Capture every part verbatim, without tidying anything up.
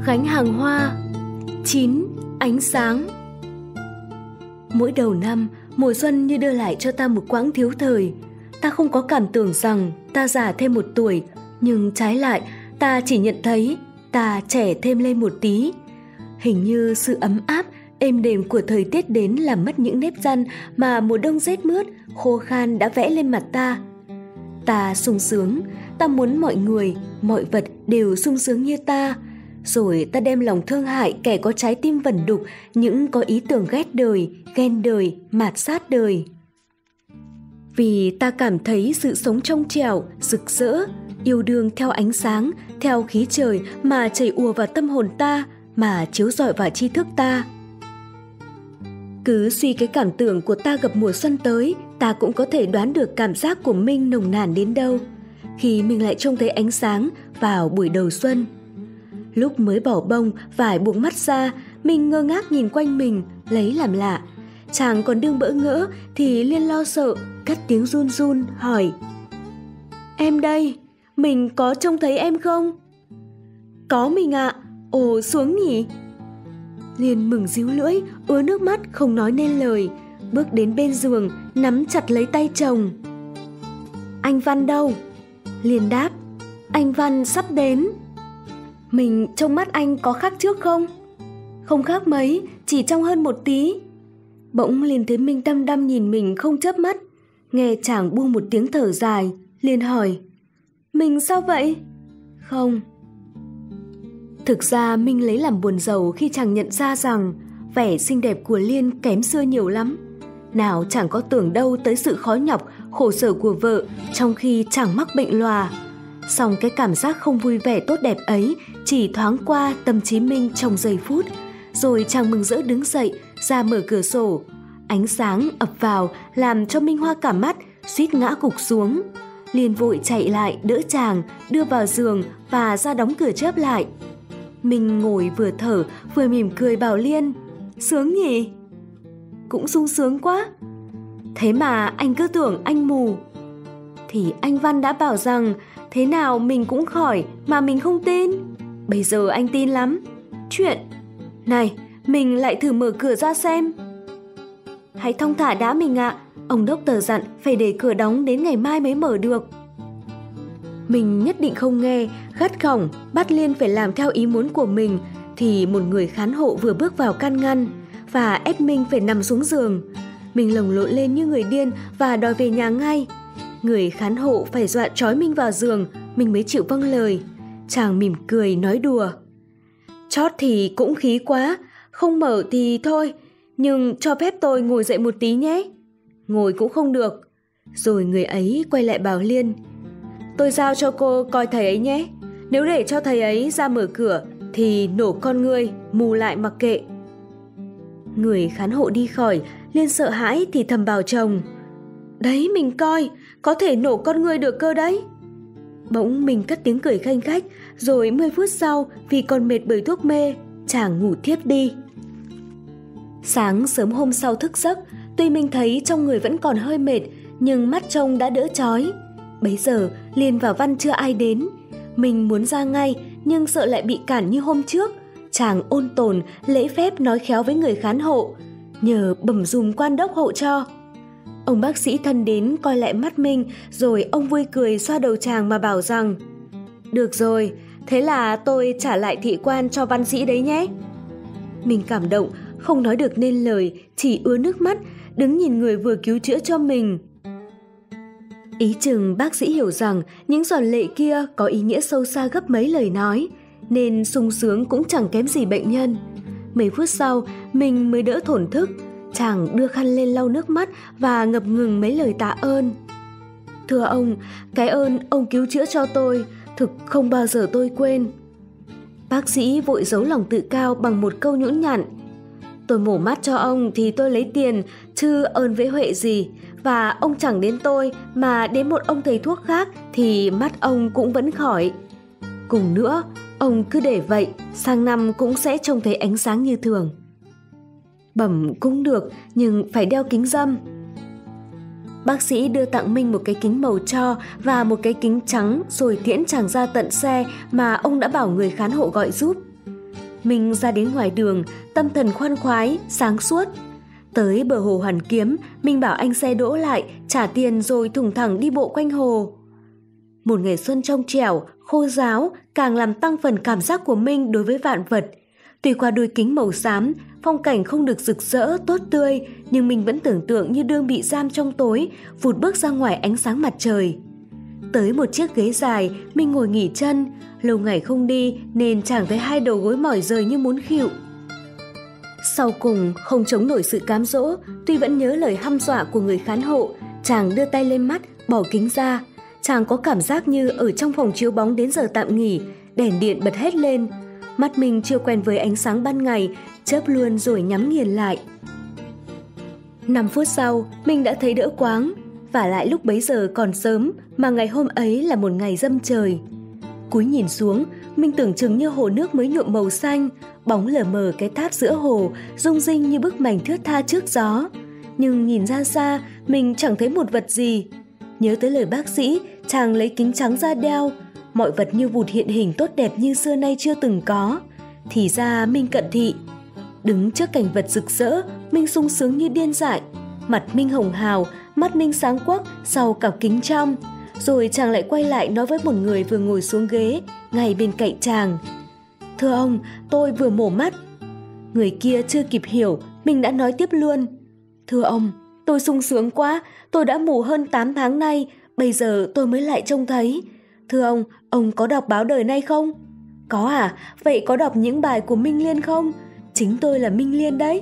gánh hàng hoa. Chín. Ánh sáng. Mỗi đầu năm, mùa xuân như đưa lại cho ta một quãng thiếu thời. Ta không có cảm tưởng rằng ta già thêm một tuổi, nhưng trái lại, ta chỉ nhận thấy ta trẻ thêm lên một tí. Hình như sự ấm áp, êm đềm của thời tiết đến làm mất những nếp nhăn mà mùa đông rét mướt, khô khan đã vẽ lên mặt ta. Ta sung sướng, ta muốn mọi người, mọi vật đều sung sướng như ta. Rồi ta đem lòng thương hại kẻ có trái tim vẩn đục, những có ý tưởng ghét đời, ghen đời, mạt sát đời. Vì ta cảm thấy sự sống trong trẻo, rực rỡ, yêu đương theo ánh sáng, theo khí trời mà chảy ùa vào tâm hồn ta, mà chiếu rọi vào tri thức ta. Cứ suy cái cảm tưởng của ta gặp mùa xuân tới, ta cũng có thể đoán được cảm giác của mình nồng nàn đến đâu, khi mình lại trông thấy ánh sáng vào buổi đầu xuân. Lúc mới bỏ bông, vải buông mắt ra, mình ngơ ngác nhìn quanh mình, lấy làm lạ. Chàng còn đương bỡ ngỡ thì Liên lo sợ, cất tiếng run run hỏi: "Em đây, mình có trông thấy em không?" "Có mình ạ, ồ xuống nhỉ." Liên mừng díu lưỡi, ứa nước mắt không nói nên lời, bước đến bên giường, nắm chặt lấy tay chồng. "Anh Văn đâu?" Liên đáp: "Anh Văn sắp đến." "Mình trông mắt anh có khác trước không?" "Không khác mấy, chỉ trong hơn một tí." Bỗng Liên thấy Minh đăm đăm nhìn mình không chớp mắt. Nghe chàng buông một tiếng thở dài, Liên hỏi: "Mình sao vậy?" "Không." Thực ra Minh lấy làm buồn rầu khi chàng nhận ra rằng vẻ xinh đẹp của Liên kém xưa nhiều lắm. Nào chẳng có tưởng đâu tới sự khó nhọc, khổ sở của vợ trong khi chàng mắc bệnh lòa. Song cái cảm giác không vui vẻ tốt đẹp ấy chỉ thoáng qua tâm trí Minh trong giây phút. Rồi chàng mừng rỡ đứng dậy, ra mở cửa sổ. Ánh sáng ập vào làm cho Minh hoa cả mắt, suýt ngã gục xuống. Liên vội chạy lại đỡ chàng, đưa vào giường và ra đóng cửa chớp lại. Minh ngồi vừa thở vừa mỉm cười bảo Liên: "Sướng nhỉ?" "Cũng sung sướng quá." "Thế mà anh cứ tưởng anh mù." "Thì anh Văn đã bảo rằng thế nào mình cũng khỏi mà mình không tin. Bây giờ anh tin lắm." "Chuyện này, mình lại thử mở cửa ra xem." "Hãy thong thả đã mình ạ, ông đốc tờ dặn phải để cửa đóng đến ngày mai mới mở được." Mình nhất định không nghe, gắt gỏng bắt Liên phải làm theo ý muốn của mình, thì một người khán hộ vừa bước vào can ngăn và ép Minh phải nằm xuống giường. Mình lồng lộn lên như người điên và đòi về nhà ngay. Người khán hộ phải dọa trói Minh vào giường, mình mới chịu vâng lời. Chàng mỉm cười nói đùa: "Chót thì cũng khí quá, không mở thì thôi, nhưng cho phép tôi ngồi dậy một tí nhé." "Ngồi cũng không được." Rồi người ấy quay lại bảo Liên: "Tôi giao cho cô coi thầy ấy nhé. Nếu để cho thầy ấy ra mở cửa thì nổ con ngươi, mù lại mặc kệ." Người khán hộ đi khỏi, Liên sợ hãi thì thầm bảo chồng: "Đấy mình coi, có thể nổ con ngươi được cơ đấy." Bỗng mình cất tiếng cười khanh khách, rồi mười phút sau vì còn mệt bởi thuốc mê, chàng ngủ thiếp đi. Sáng sớm hôm sau thức giấc, tuy mình thấy trong người vẫn còn hơi mệt, nhưng mắt trông đã đỡ chói. Bấy giờ Liên và Văn chưa ai đến. Mình muốn ra ngay nhưng sợ lại bị cản như hôm trước. Chàng ôn tồn, lễ phép nói khéo với người khán hộ, nhờ bẩm dùm quan đốc hộ cho. Ông bác sĩ thân đến coi lại mắt mình, rồi ông vui cười xoa đầu chàng mà bảo rằng: "Được rồi, thế là tôi trả lại thị quan cho văn sĩ đấy nhé." Mình cảm động, không nói được nên lời, chỉ ứa nước mắt, đứng nhìn người vừa cứu chữa cho mình. Ý chừng bác sĩ hiểu rằng những giọt lệ kia có ý nghĩa sâu xa gấp mấy lời nói, nên sung sướng cũng chẳng kém gì bệnh nhân. Mấy phút sau, mình mới đỡ thổn thức. Chàng đưa khăn lên lau nước mắt và ngập ngừng mấy lời tạ ơn. "Thưa ông, cái ơn ông cứu chữa cho tôi, thực không bao giờ tôi quên." Bác sĩ vội giấu lòng tự cao bằng một câu nhũn nhặn: "Tôi mổ mắt cho ông thì tôi lấy tiền, chứ ơn với huệ gì. Và ông chẳng đến tôi mà đến một ông thầy thuốc khác thì mắt ông cũng vẫn khỏi. Cùng nữa, ông cứ để vậy, sang năm cũng sẽ trông thấy ánh sáng như thường." "Bẩm cũng được, nhưng phải đeo kính râm." Bác sĩ đưa tặng Minh một cái kính màu tro và một cái kính trắng, rồi tiễn chàng ra tận xe mà ông đã bảo người khán hộ gọi giúp. Mình ra đến ngoài đường, tâm thần khoan khoái, sáng suốt. Tới bờ hồ Hoàn Kiếm, mình bảo anh xe đỗ lại, trả tiền rồi thủng thẳng đi bộ quanh hồ. Một ngày xuân trong trẻo, khô ráo càng làm tăng phần cảm giác của mình đối với vạn vật. Tuy qua đôi kính màu xám, phong cảnh không được rực rỡ, tốt tươi, nhưng mình vẫn tưởng tượng như đương bị giam trong tối, vụt bước ra ngoài ánh sáng mặt trời. Tới một chiếc ghế dài, mình ngồi nghỉ chân. Lâu ngày không đi nên chàng thấy hai đầu gối mỏi rời như muốn khịu. Sau cùng không chống nổi sự cám dỗ, tuy vẫn nhớ lời hăm dọa của người khán hộ, chàng đưa tay lên mắt, bỏ kính ra. Chàng có cảm giác như ở trong phòng chiếu bóng đến giờ tạm nghỉ, đèn điện bật hết lên. Mắt mình chưa quen với ánh sáng ban ngày, chớp luôn rồi nhắm nghiền lại. Năm phút sau, mình đã thấy đỡ quáng. Vả lại lúc bấy giờ còn sớm, mà ngày hôm ấy là một ngày dâm trời. Cúi nhìn xuống, mình tưởng chừng như hồ nước mới nhuộm màu xanh, bóng lờ mờ cái tháp giữa hồ, rung rinh như bức mảnh thướt tha trước gió. Nhưng nhìn ra xa, mình chẳng thấy một vật gì. Nhớ tới lời bác sĩ, chàng lấy kính trắng ra đeo, mọi vật như vụt hiện hình tốt đẹp như xưa nay chưa từng có. Thì ra mình cận thị. Đứng trước cảnh vật rực rỡ, mình sung sướng như điên dại. Mặt mình hồng hào, mắt mình sáng quắc sau cặp kính trong. Rồi chàng lại quay lại nói với một người vừa ngồi xuống ghế ngay bên cạnh chàng: "Thưa ông, tôi vừa mổ mắt." Người kia chưa kịp hiểu, mình đã nói tiếp luôn: "Thưa ông, tôi sung sướng quá, tôi đã mổ hơn tám tháng nay, bây giờ tôi mới lại trông thấy. Thưa ông, ông có đọc báo đời nay không?" "Có à, vậy có đọc những bài của Minh Liên không? Chính tôi là Minh Liên đấy."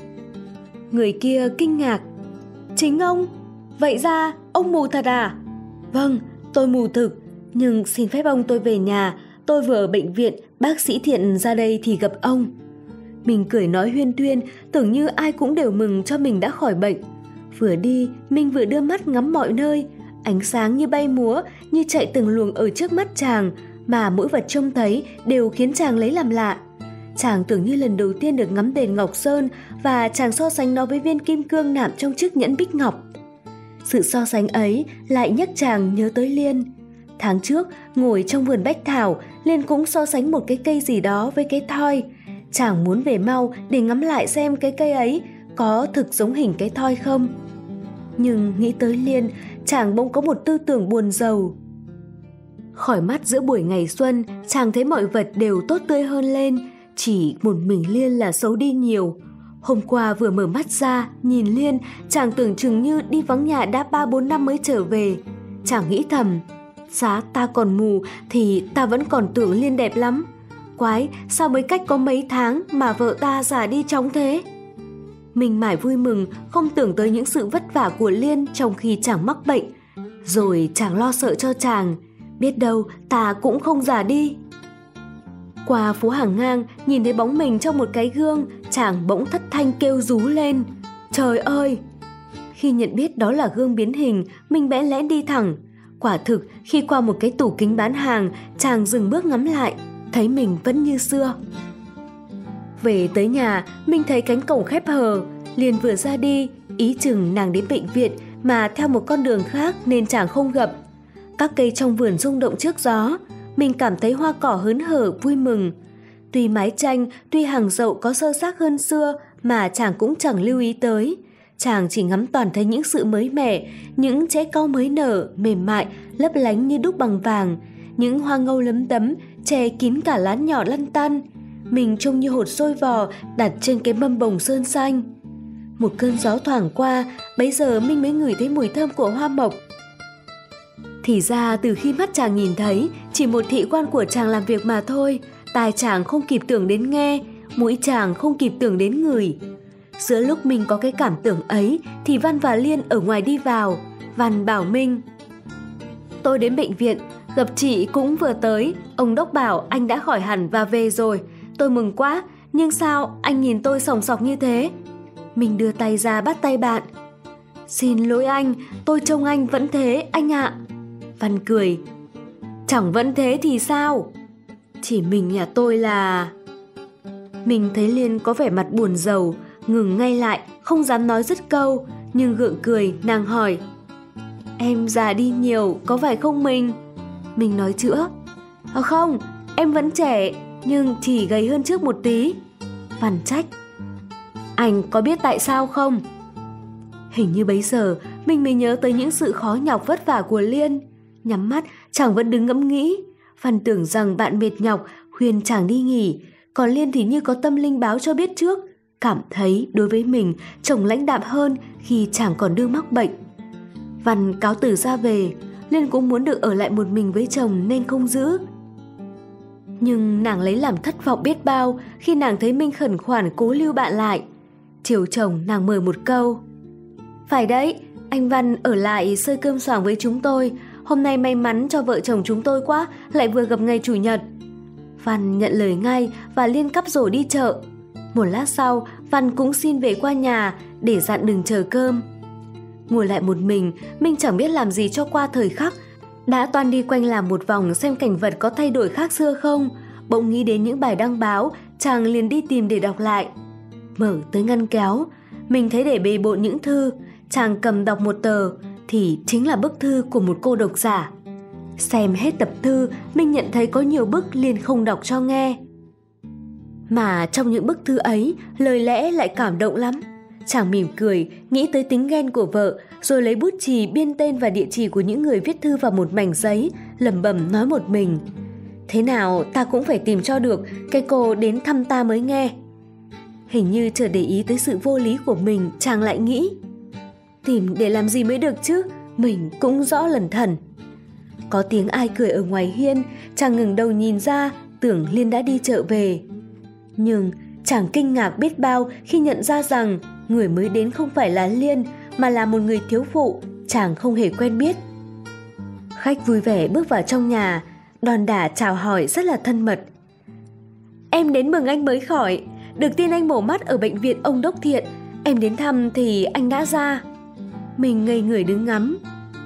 Người kia kinh ngạc: "Chính ông? Vậy ra ông mù thật à?" "Vâng, tôi mù thực, nhưng xin phép ông tôi về nhà, tôi vừa ở bệnh viện, bác sĩ Thiện ra đây thì gặp ông." Mình cười nói huyên thuyên, tưởng như ai cũng đều mừng cho mình đã khỏi bệnh. Vừa đi, mình vừa đưa mắt ngắm mọi nơi, ánh sáng như bay múa, như chạy từng luồng ở trước mắt chàng, mà mỗi vật trông thấy đều khiến chàng lấy làm lạ. Chàng tưởng như lần đầu tiên được ngắm đền Ngọc Sơn, và chàng so sánh nó với viên kim cương nạm trong chiếc nhẫn bích ngọc. Sự so sánh ấy lại nhắc chàng nhớ tới Liên. Tháng trước, ngồi trong vườn bách thảo, Liên cũng so sánh một cái cây gì đó với cái thoi. Chàng muốn về mau để ngắm lại xem cái cây ấy có thực giống hình cái thoi không. Nhưng nghĩ tới Liên, chàng bỗng có một tư tưởng buồn rầu. Khỏi mắt giữa buổi ngày xuân, chàng thấy mọi vật đều tốt tươi hơn lên, chỉ một mình Liên là xấu đi nhiều. Hôm qua vừa mở mắt ra, nhìn Liên, chàng tưởng chừng như đi vắng nhà đã ba bốn năm mới trở về. Chàng nghĩ thầm: giá ta còn mù thì ta vẫn còn tưởng Liên đẹp lắm. Quái, sao mới cách có mấy tháng mà vợ ta già đi chóng thế? Mình mải vui mừng, không tưởng tới những sự vất vả của Liên trong khi chàng mắc bệnh. Rồi chàng lo sợ cho chàng, biết đâu ta cũng không già đi. Qua phố hàng ngang, nhìn thấy bóng mình trong một cái gương, chàng bỗng thất thanh kêu rú lên: "Trời ơi!" Khi nhận biết đó là gương biến hình, mình bẽn lẽn đi thẳng. Quả thực, khi qua một cái tủ kính bán hàng, chàng dừng bước ngắm lại, thấy mình vẫn như xưa. Về tới nhà, mình thấy cánh cổng khép hờ. Liền vừa ra đi, ý chừng nàng đến bệnh viện mà theo một con đường khác nên chàng không gặp. Các cây trong vườn rung động trước gió, mình cảm thấy hoa cỏ hớn hở vui mừng. Tuy mái tranh, tuy hàng dậu có sơ xác hơn xưa mà chàng cũng chẳng lưu ý tới. Chàng chỉ ngắm toàn thấy những sự mới mẻ, những trái cau mới nở, mềm mại, lấp lánh như đúc bằng vàng, những hoa ngâu lấm tấm, che kín cả lán nhỏ lăn tăn. Mình trông như hột xôi vò đặt trên cái mâm bồng sơn xanh. Một cơn gió thoảng qua, bấy giờ mình mới ngửi thấy mùi thơm của hoa mộc. Thì ra từ khi mắt chàng nhìn thấy, chỉ một thị quan của chàng làm việc mà thôi. Tai chàng không kịp tưởng đến nghe, mũi chàng không kịp tưởng đến ngửi. Giữa lúc mình có cái cảm tưởng ấy thì Văn và Liên ở ngoài đi vào. Văn bảo Minh: "Tôi đến bệnh viện, gặp chị cũng vừa tới. Ông đốc bảo anh đã khỏi hẳn và về rồi. Tôi mừng quá, nhưng sao anh nhìn tôi sòng sọc như thế?" Mình đưa tay ra bắt tay bạn. "Xin lỗi anh, tôi trông anh vẫn thế anh ạ." Văn cười: "Chẳng vẫn thế thì sao? Chỉ mình nhà tôi là..." Mình thấy Liên có vẻ mặt buồn rầu, ngừng ngay lại, không dám nói dứt câu, nhưng gượng cười, nàng hỏi: "Em già đi nhiều, có phải không mình?" Mình nói chữa: "À không, em vẫn trẻ, nhưng chỉ gầy hơn trước một tí. Văn trách. Anh có biết tại sao không? Hình như bấy giờ mình mới nhớ tới những sự khó nhọc vất vả của Liên. Nhắm mắt chàng vẫn đứng ngẫm nghĩ. Văn tưởng rằng bạn mệt nhọc khuyên chàng đi nghỉ, còn Liên thì như có tâm linh báo cho biết trước, cảm thấy đối với mình chồng lãnh đạm hơn khi chàng còn đương mắc bệnh. Văn cáo từ ra về. Liên cũng muốn được ở lại một mình với chồng nên không giữ. Nhưng nàng lấy làm thất vọng biết bao khi nàng thấy Minh khẩn khoản cố lưu bạn lại. Chiều chồng nàng mời một câu. Phải đấy, anh Văn ở lại xơi cơm xoàng với chúng tôi. Hôm nay may mắn cho vợ chồng chúng tôi quá, lại vừa gặp ngày chủ nhật. Văn nhận lời ngay và Liên cắp rổ đi chợ. Một lát sau, Văn cũng xin về qua nhà để dặn đừng chờ cơm. Ngồi lại một mình, Minh chẳng biết làm gì cho qua thời khắc. Đã toan đi quanh làng một vòng xem cảnh vật có thay đổi khác xưa không. Bỗng nghĩ đến những bài đăng báo, chàng liền đi tìm để đọc lại. Mở tới ngăn kéo, mình thấy để bề bộn những thư. Chàng cầm đọc một tờ thì chính là bức thư của một cô độc giả. Xem hết tập thư, Minh nhận thấy có nhiều bức liền không đọc cho nghe. Mà trong những bức thư ấy, lời lẽ lại cảm động lắm. Chàng mỉm cười, nghĩ tới tính ghen của vợ, rồi lấy bút chì biên tên và địa chỉ của những người viết thư vào một mảnh giấy, lẩm bẩm nói một mình. Thế nào ta cũng phải tìm cho được cái cô đến thăm ta mới nghe. Hình như chợt để ý tới sự vô lý của mình, chàng lại nghĩ. Tìm để làm gì mới được chứ, mình cũng rõ lẩn thẩn. Có tiếng ai cười ở ngoài hiên, chàng ngừng đầu nhìn ra, tưởng Liên đã đi chợ về. Nhưng chàng kinh ngạc biết bao khi nhận ra rằng người mới đến không phải là Liên, mà là một người thiếu phụ chàng không hề quen biết. Khách vui vẻ bước vào trong nhà, đòn đả chào hỏi rất là thân mật. Em đến mừng anh mới khỏi, được tin anh mổ mắt ở bệnh viện ông Đốc Thiện. Em đến thăm thì anh đã ra. Mình ngây người đứng ngắm.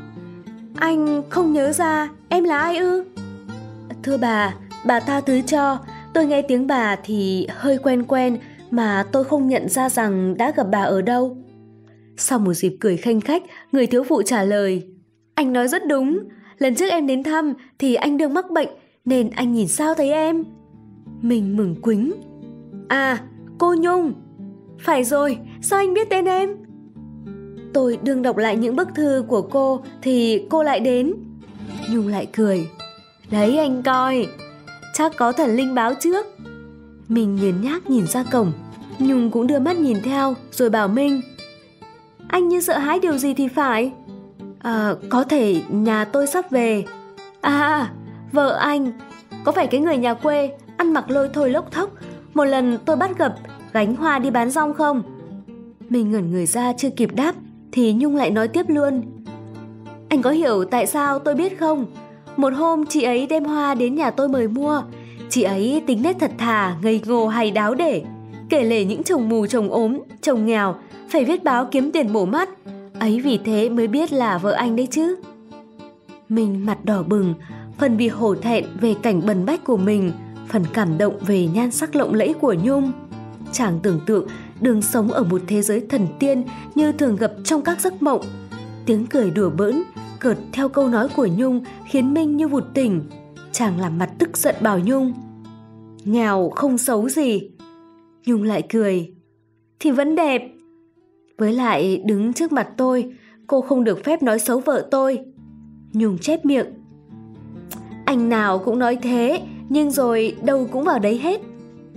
Anh không nhớ ra em là ai ư? Thưa bà, bà tha thứ cho. Tôi nghe tiếng bà thì hơi quen quen, mà tôi không nhận ra rằng đã gặp bà ở đâu. Sau một dịp cười khanh khách, người thiếu phụ trả lời. Anh nói rất đúng. Lần trước em đến thăm thì anh đương mắc bệnh, nên anh nhìn sao thấy em. Mình mừng quính. À, cô Nhung. Phải rồi, sao anh biết tên em? Tôi đương đọc lại những bức thư của cô thì cô lại đến. Nhung lại cười. Đấy anh coi, chắc có thần linh báo trước. Mình nhếch nhác nhìn ra cổng. Nhung cũng đưa mắt nhìn theo rồi bảo Minh. Anh như sợ hãi điều gì thì phải. À, có thể nhà tôi sắp về. À, vợ anh. Có phải cái người nhà quê ăn mặc lôi thôi lốc thốc một lần tôi bắt gặp gánh hoa đi bán rong không? Mình ngẩn người ra chưa kịp đáp thì Nhung lại nói tiếp luôn. Anh có hiểu tại sao tôi biết không? Một hôm chị ấy đem hoa đến nhà tôi mời mua. Chị ấy tính nét thật thà, ngây ngô hay đáo để, kể lể những chồng mù chồng ốm, chồng nghèo phải viết báo kiếm tiền mổ mắt. Ấy vì thế mới biết là vợ anh đấy chứ. Mình mặt đỏ bừng, phần vì hổ thẹn về cảnh bần bách của mình, phần cảm động về nhan sắc lộng lẫy của Nhung. Chàng tưởng tượng đường sống ở một thế giới thần tiên như thường gặp trong các giấc mộng. Tiếng cười đùa bỡn cợt theo câu nói của Nhung khiến Minh như vụt tỉnh. Chàng làm mặt tức giận bảo Nhung. Nghèo không xấu gì. Nhung lại cười. Thì vẫn đẹp. Với lại đứng trước mặt tôi, cô không được phép nói xấu vợ tôi. Nhung chép miệng. Anh nào cũng nói thế, nhưng rồi đâu cũng vào đấy hết.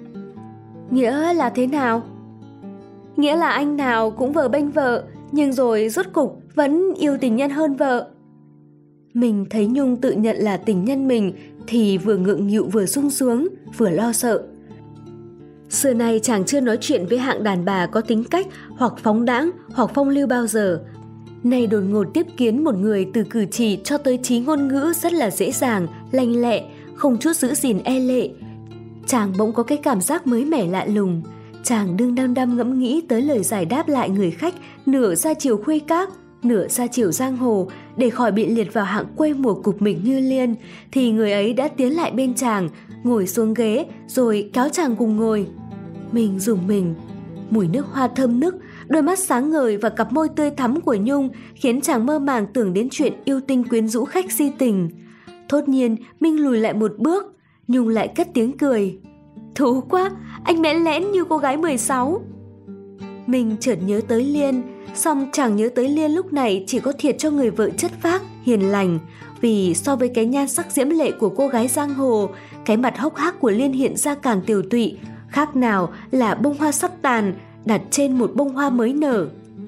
Nghĩa là thế nào? Nghĩa là anh nào cũng vờ bênh vợ, nhưng rồi rốt cục vẫn yêu tình nhân hơn vợ. Mình thấy Nhung tự nhận là tình nhân mình thì vừa ngượng nghịu vừa sung sướng, vừa lo sợ. Xưa nay chàng chưa nói chuyện với hạng đàn bà có tính cách hoặc phóng đãng hoặc phong lưu bao giờ. Nay đột ngột tiếp kiến một người từ cử chỉ cho tới trí ngôn ngữ rất là dễ dàng, lanh lẹ, không chút giữ gìn e lệ. Chàng bỗng có cái cảm giác mới mẻ lạ lùng. Chàng đương đăm đăm ngẫm nghĩ tới lời giải đáp lại người khách nửa ra chiều khuê các, nửa ra chiều giang hồ để khỏi bị liệt vào hạng quê mùa cục mịch như Liên, thì người ấy đã tiến lại bên chàng, ngồi xuống ghế rồi kéo chàng cùng ngồi. Mình rùng mình. Mùi nước hoa thơm nức, đôi mắt sáng ngời và cặp môi tươi thắm của Nhung khiến chàng mơ màng tưởng đến chuyện yêu tinh quyến rũ khách si tình. Thốt nhiên Minh lùi lại một bước. Nhung lại cất tiếng cười. Thú quá, anh bẽn lẽn như cô gái mười sáu. Mình chợt nhớ tới Liên, song chẳng nhớ tới Liên lúc này chỉ có thiệt cho người vợ chất phác, hiền lành. Vì so với cái nhan sắc diễm lệ của cô gái giang hồ, cái mặt hốc hác của Liên hiện ra càng tiều tụy, khác nào là bông hoa sắp tàn đặt trên một bông hoa mới nở.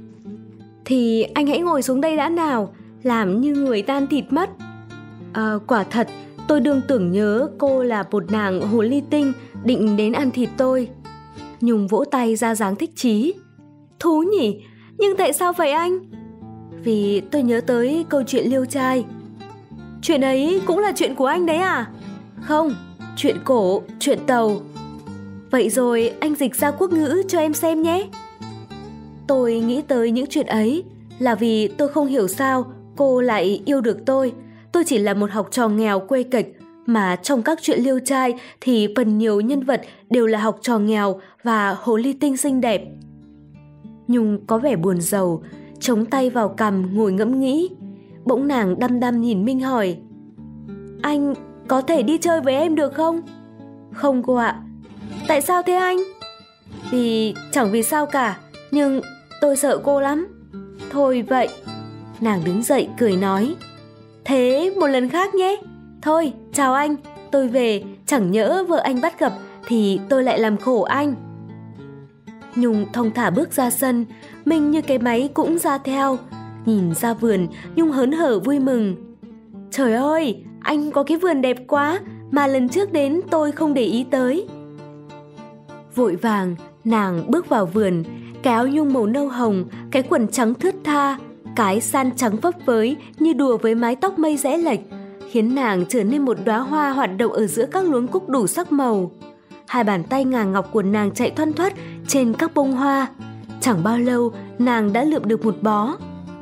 Thì anh hãy ngồi xuống đây đã nào, làm như người tan thịt mất. À, quả thật, tôi đương tưởng nhớ cô là một nàng hồ ly tinh định đến ăn thịt tôi. Nhung vỗ tay ra dáng thích chí. Thú nhỉ, nhưng tại sao vậy anh? Vì tôi nhớ tới câu chuyện liêu trai. Chuyện ấy cũng là chuyện của anh đấy à? Không, chuyện cổ, chuyện tàu. Vậy rồi anh dịch ra quốc ngữ cho em xem nhé. Tôi nghĩ tới những chuyện ấy là vì tôi không hiểu sao cô lại yêu được tôi. Tôi chỉ là một học trò nghèo quê kịch, mà trong các chuyện liêu trai thì phần nhiều nhân vật đều là học trò nghèo và hồ ly tinh xinh đẹp. Nhung có vẻ buồn rầu, chống tay vào cằm ngồi ngẫm nghĩ. Bỗng nàng đăm đăm nhìn Minh hỏi: Anh có thể đi chơi với em được không? Không cô ạ. Tại sao thế anh? Vì chẳng vì sao cả, nhưng tôi sợ cô lắm. Thôi vậy. Nàng đứng dậy cười nói: Thế một lần khác nhé. Thôi chào anh, tôi về, chẳng nhỡ vợ anh bắt gặp thì tôi lại làm khổ anh. Nhung thong thả bước ra sân, Minh như cái máy cũng ra theo. Nhìn ra vườn, Nhung hớn hở vui mừng. Trời ơi, anh có cái vườn đẹp quá mà lần trước đến tôi không để ý tới. Vội vàng, nàng bước vào vườn, cái áo nhung màu nâu hồng, cái quần trắng thướt tha, cái san trắng phấp phới như đùa với mái tóc mây rẽ lệch, khiến nàng trở nên một đóa hoa hoạt động ở giữa các luống cúc đủ sắc màu. Hai bàn tay ngà ngọc của nàng chạy thoăn thoắt trên các bông hoa. Chẳng bao lâu, nàng đã lượm được một bó.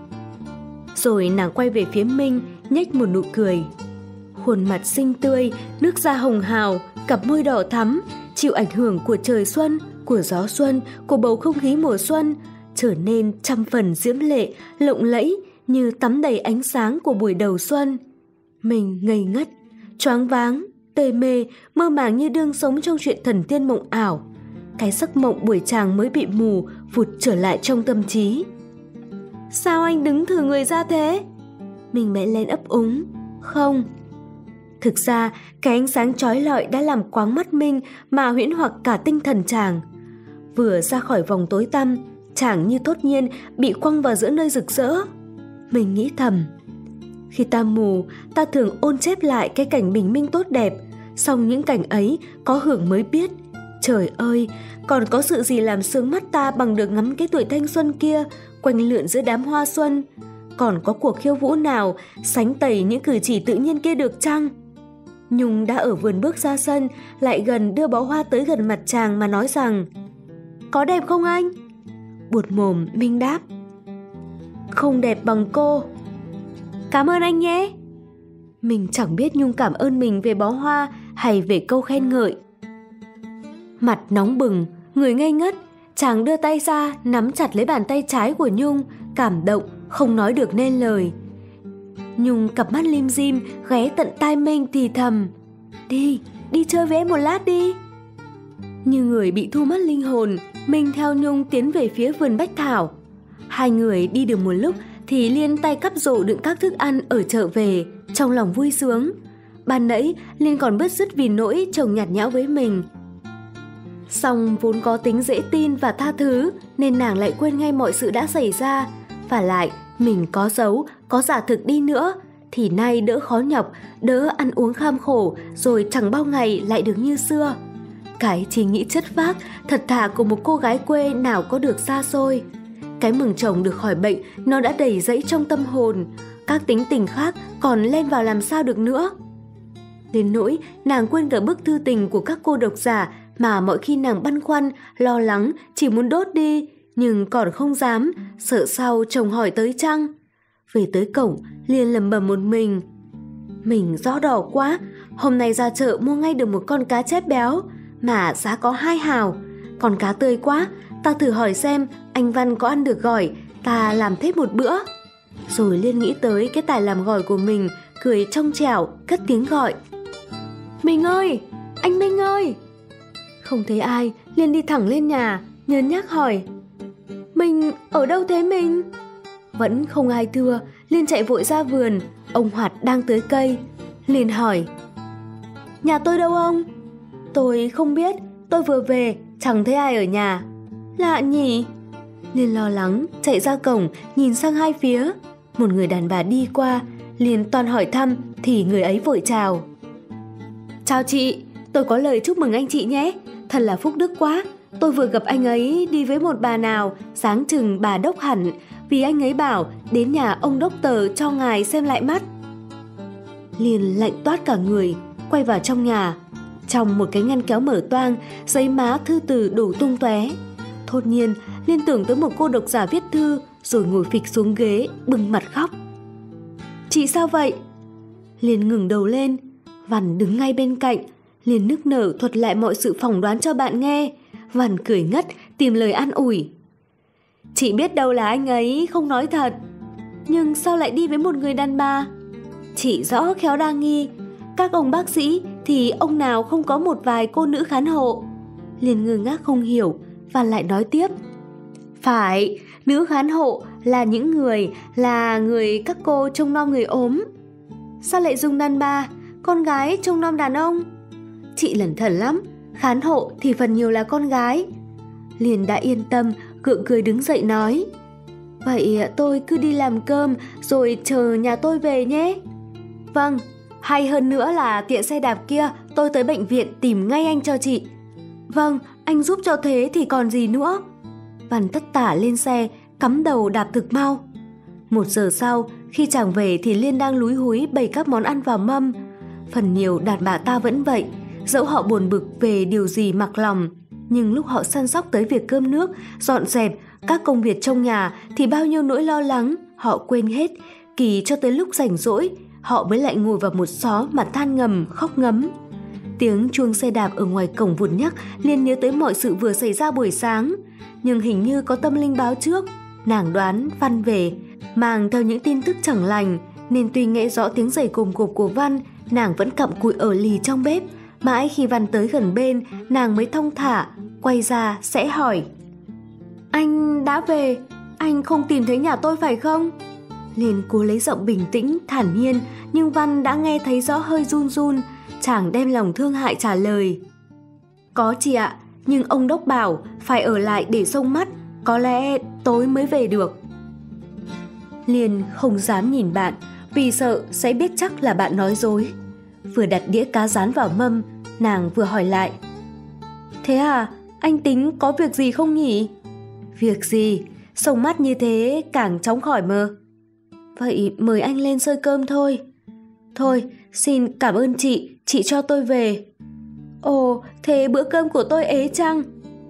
Rồi nàng quay về phía Minh, nhếch một nụ cười. Khuôn mặt xinh tươi, nước da hồng hào, cặp môi đỏ thắm, chịu ảnh hưởng của trời xuân, của gió xuân, của bầu không khí mùa xuân, trở nên trăm phần diễm lệ, lộng lẫy như tắm đầy ánh sáng của buổi đầu xuân. Mình ngây ngất, choáng váng, tê mê, mơ màng như đương sống trong chuyện thần tiên mộng ảo. Cái giấc mộng buổi tràng mới bị mù vụt trở lại trong tâm trí. Sao anh đứng thử người ra thế? Mình bẽn lẽn ấp úng. Không. Thực ra, cái ánh sáng chói lọi đã làm quáng mắt Minh mà huyễn hoặc cả tinh thần chàng. Vừa ra khỏi vòng tối tăm, chàng như thốt nhiên bị quăng vào giữa nơi rực rỡ. Mình nghĩ thầm, khi ta mù, ta thường ôn chép lại cái cảnh bình minh tốt đẹp, song những cảnh ấy có hưởng mới biết. Trời ơi, còn có sự gì làm sướng mắt ta bằng được ngắm cái tuổi thanh xuân kia quanh lượn giữa đám hoa xuân? Còn có cuộc khiêu vũ nào sánh tẩy những cử chỉ tự nhiên kia được chăng? Nhung đã ở vườn bước ra sân, lại gần đưa bó hoa tới gần mặt chàng mà nói rằng: Có đẹp không anh? Buột mồm Minh đáp: Không đẹp bằng cô. Cảm ơn anh nhé. Mình chẳng biết Nhung cảm ơn mình về bó hoa hay về câu khen ngợi. Mặt nóng bừng, người ngây ngất, chàng đưa tay ra nắm chặt lấy bàn tay trái của Nhung, cảm động không nói được nên lời. Nhung cặp mắt lim dim ghé tận tai Minh thì thầm: Đi, đi chơi với em một lát đi. Như người bị thu mất linh hồn, Minh theo Nhung tiến về phía vườn bách thảo. Hai người đi được một lúc thì Liên tay cắp rổ đựng các thức ăn ở chợ về, trong lòng vui sướng. Ban nãy Liên còn bứt rứt vì nỗi chồng nhạt nhẽo với mình. Song vốn có tính dễ tin và tha thứ nên nàng lại quên ngay mọi sự đã xảy ra. Và lại mình có giấu, có giả thực đi nữa thì nay đỡ khó nhọc, đỡ ăn uống kham khổ, rồi chẳng bao ngày lại được như xưa. Cái chỉ nghĩ chất phác, thật thà của một cô gái quê nào có được xa xôi. Cái mừng chồng được khỏi bệnh nó đã đầy dẫy trong tâm hồn. Các tính tình khác còn len vào làm sao được nữa. Đến nỗi nàng quên cả bức thư tình của các cô độc giả mà mọi khi nàng băn khoăn, lo lắng, chỉ muốn đốt đi, nhưng còn không dám, sợ sau chồng hỏi tới chăng. Về tới cổng, Liên lẩm bẩm một mình: Mình rõ đỏ quá, hôm nay ra chợ mua ngay được một con cá chép béo, mà giá có hai hào. Con cá tươi quá, ta thử hỏi xem anh Văn có ăn được gỏi, ta làm thêm một bữa. Rồi Liên nghĩ tới cái tài làm gỏi của mình, cười trong trẻo, cất tiếng gọi: Minh ơi, anh Minh ơi. Không thấy ai, Liên đi thẳng lên nhà, nhớn nhác hỏi: Mình ở đâu thế mình? Vẫn không ai thưa, Liên chạy vội ra vườn. Ông Hoạt đang tưới cây. Liên hỏi: Nhà tôi đâu ông? Tôi không biết, tôi vừa về, chẳng thấy ai ở nhà. Lạ nhỉ? Liên lo lắng, chạy ra cổng, nhìn sang hai phía. Một người đàn bà đi qua, Liên toan hỏi thăm thì người ấy vội chào: Chào chị, tôi có lời chúc mừng anh chị nhé. Thật là phúc đức quá. Tôi vừa gặp anh ấy đi với một bà nào, sáng chừng bà đốc hẳn, vì anh ấy bảo đến nhà ông đốc tờ cho ngài xem lại mắt. Liên lạnh toát cả người, quay vào trong nhà. Trong một cái ngăn kéo mở toang, giấy má thư từ đổ tung tóe. Thốt nhiên, Liên tưởng tới một cô độc giả viết thư, rồi ngồi phịch xuống ghế, bưng mặt khóc. Chị sao vậy? Liên ngừng đầu lên. Văn đứng ngay bên cạnh. Liên nức nở thuật lại mọi sự phỏng đoán cho bạn nghe. Văn cười ngất, tìm lời an ủi. Chị biết đâu là anh ấy không nói thật. Nhưng sao lại đi với một người đàn bà? Chị rõ khéo đa nghi. Các ông bác sĩ thì ông nào không có một vài cô nữ khán hộ? Liên ngơ ngác không hiểu. Văn lại nói tiếp: Phải, nữ khán hộ là những người, là người các cô trông nom người ốm. Sao lại dùng đàn bà, con gái trông nom đàn ông? Chị lẩn thẩn lắm, khán hộ thì phần nhiều là con gái. Liên đã yên tâm, gượng cười đứng dậy nói: Vậy tôi cứ đi làm cơm rồi chờ nhà tôi về nhé. Vâng, hay hơn nữa là tiện xe đạp kia, tôi tới bệnh viện tìm ngay anh cho chị. Vâng, anh giúp cho thế thì còn gì nữa. Văn tất tả lên xe, cắm đầu đạp thực mau. Một giờ sau, khi chàng về thì Liên đang lúi húi bày các món ăn vào mâm. Phần nhiều đàn bà ta vẫn vậy, dẫu họ buồn bực về điều gì mặc lòng, nhưng lúc họ săn sóc tới việc cơm nước, dọn dẹp, các công việc trong nhà thì bao nhiêu nỗi lo lắng họ quên hết. Kỳ cho tới lúc rảnh rỗi, họ mới lại ngồi vào một xó mà than ngầm, khóc ngấm. Tiếng chuông xe đạp ở ngoài cổng vụt nhắc Liên nhớ tới mọi sự vừa xảy ra buổi sáng. Nhưng hình như có tâm linh báo trước. Nàng đoán Văn về, mang theo những tin tức chẳng lành, nên tuy nghe rõ tiếng giày cồm cộp của Văn, nàng vẫn cặm cụi ở lì trong bếp. Mãi khi Văn tới gần bên, nàng mới thong thả quay ra sẽ hỏi: Anh đã về, anh không tìm thấy nhà tôi phải không? Liên cố lấy giọng bình tĩnh, thản nhiên, nhưng Văn đã nghe thấy rõ hơi run run. Chàng đem lòng thương hại trả lời: Có chị ạ, nhưng ông đốc bảo phải ở lại để xông mắt, có lẽ tối mới về được. Liên không dám nhìn bạn, vì sợ sẽ biết chắc là bạn nói dối. Vừa đặt đĩa cá rán vào mâm, nàng vừa hỏi lại: Thế à, anh tính có việc gì không nhỉ? Việc gì? Xông mắt như thế càng chóng khỏi mơ. Vậy mời anh lên xơi cơm thôi. Thôi, xin cảm ơn chị, chị cho tôi về. Ồ, thế bữa cơm của tôi ế chăng?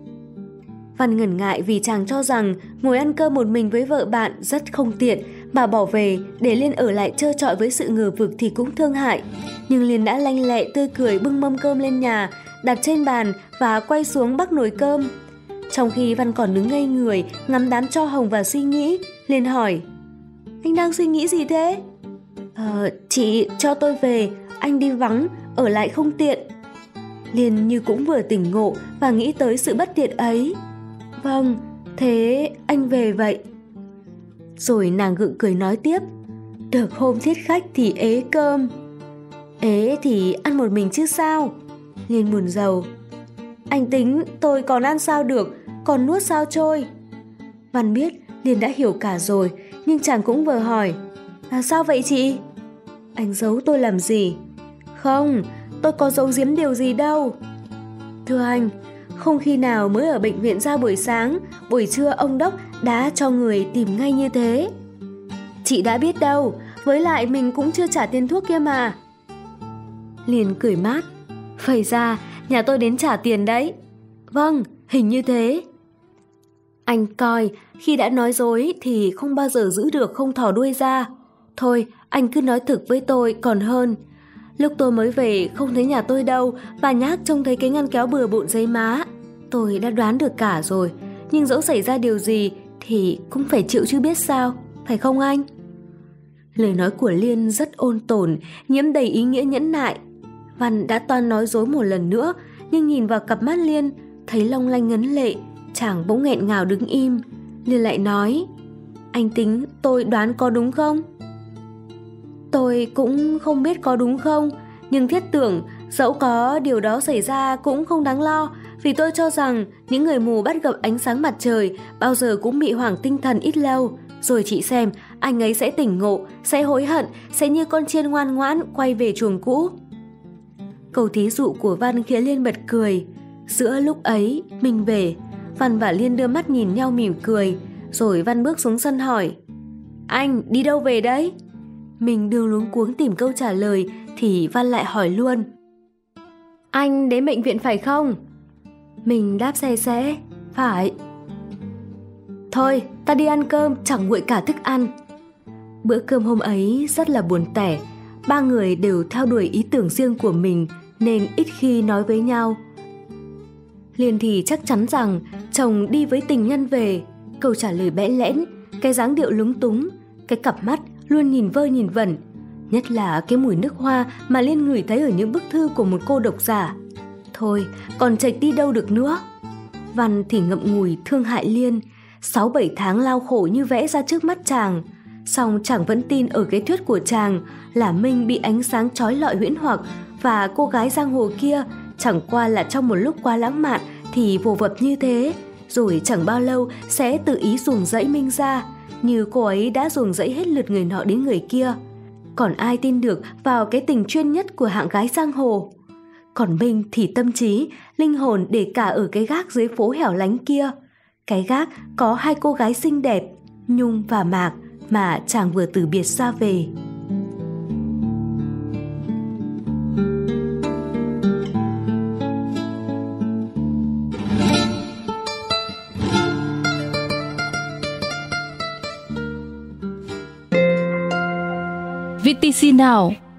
Văn ngần ngại vì chàng cho rằng ngồi ăn cơm một mình với vợ bạn rất không tiện, mà bỏ về để Liên ở lại trơ trọi với sự ngờ vực thì cũng thương hại. Nhưng Liên đã lanh lẹ tươi cười bưng mâm cơm lên nhà, đặt trên bàn và quay xuống bắc nồi cơm. Trong khi Văn còn đứng ngây người ngắm đám tro hồng và suy nghĩ, Liên hỏi: Anh đang suy nghĩ gì thế? Ờ, chị cho tôi về, anh đi vắng, ở lại không tiện. Liên như cũng vừa tỉnh ngộ và nghĩ tới sự bất tiện ấy. Vâng, thế anh về vậy. Rồi nàng gượng cười nói tiếp: Được hôm thiết khách thì ế cơm. Ế thì ăn một mình chứ sao? Liên buồn rầu: Anh tính tôi còn ăn sao được, còn nuốt sao trôi. Văn biết Liên đã hiểu cả rồi, nhưng chàng cũng vừa hỏi: À sao vậy chị? Anh giấu tôi làm gì? Không, tôi có giấu giếm điều gì đâu. Thưa anh, không khi nào mới ở bệnh viện ra buổi sáng, buổi trưa ông đốc đã cho người tìm ngay như thế. Chị đã biết đâu, với lại mình cũng chưa trả tiền thuốc kia mà. Liên cười mát: Vậy ra nhà tôi đến trả tiền đấy. Vâng, hình như thế. Anh coi, khi đã nói dối thì không bao giờ giữ được không thò đuôi ra. Thôi, anh cứ nói thực với tôi còn hơn. Lúc tôi mới về không thấy nhà tôi đâu, và nhác trông thấy cái ngăn kéo bừa bộn giấy má. Tôi đã đoán được cả rồi, nhưng dẫu xảy ra điều gì thì cũng phải chịu chứ biết sao, phải không anh? Lời nói của Liên rất ôn tồn, nhiễm đầy ý nghĩa nhẫn nại. Văn đã toan nói dối một lần nữa, nhưng nhìn vào cặp mắt Liên, thấy long lanh ngấn lệ, chàng bỗng nghẹn ngào đứng im. Liên lại nói: Anh tính tôi đoán có đúng không? Tôi cũng không biết có đúng không, nhưng thiết tưởng dẫu có điều đó xảy ra cũng không đáng lo, vì tôi cho rằng những người mù bắt gặp ánh sáng mặt trời bao giờ cũng bị hoảng tinh thần ít lâu. Rồi chị xem, anh ấy sẽ tỉnh ngộ, sẽ hối hận, sẽ như con chiên ngoan ngoãn quay về chuồng cũ. Câu thí dụ của Văn khiến Liên bật cười. Giữa lúc ấy, Minh về, Văn và Liên đưa mắt nhìn nhau mỉm cười. Rồi Văn bước xuống sân hỏi: Anh đi đâu về đấy? Mình đường luống cuống tìm câu trả lời thì Văn lại hỏi luôn: Anh đến bệnh viện phải không? Mình đáp xe xe: Phải. Thôi, ta đi ăn cơm, chẳng nguội cả thức ăn. Bữa cơm hôm ấy rất là buồn tẻ. Ba người đều theo đuổi ý tưởng riêng của mình nên ít khi nói với nhau. Liên thì chắc chắn rằng chồng đi với tình nhân về. Câu trả lời bẽ lẽn, cái dáng điệu lúng túng, cái cặp mắt luôn nhìn vơ nhìn vẩn, nhất là cái mùi nước hoa mà Liên ngửi thấy ở những bức thư của một cô độc giả. Thôi, còn chệch đi đâu được nữa. Văn thì ngậm ngùi thương hại Liên. Sáu bảy tháng lao khổ như vẽ ra trước mắt chàng, song chàng vẫn tin ở cái thuyết của chàng là Minh bị ánh sáng chói lọi huyễn hoặc, và cô gái giang hồ kia chẳng qua là trong một lúc quá lãng mạn thì vô vập như thế, rồi chẳng bao lâu sẽ tự ý ruồng rẫy Minh ra, như cô ấy đã ruồng rẫy hết lượt người nọ đến người kia. Còn ai tin được vào cái tình chuyên nhất của hạng gái giang hồ? Còn Minh thì tâm trí, linh hồn để cả ở cái gác dưới phố hẻo lánh kia. Cái gác có hai cô gái xinh đẹp, Nhung và Mạc, mà chàng vừa từ biệt xa về. vê tê xê Now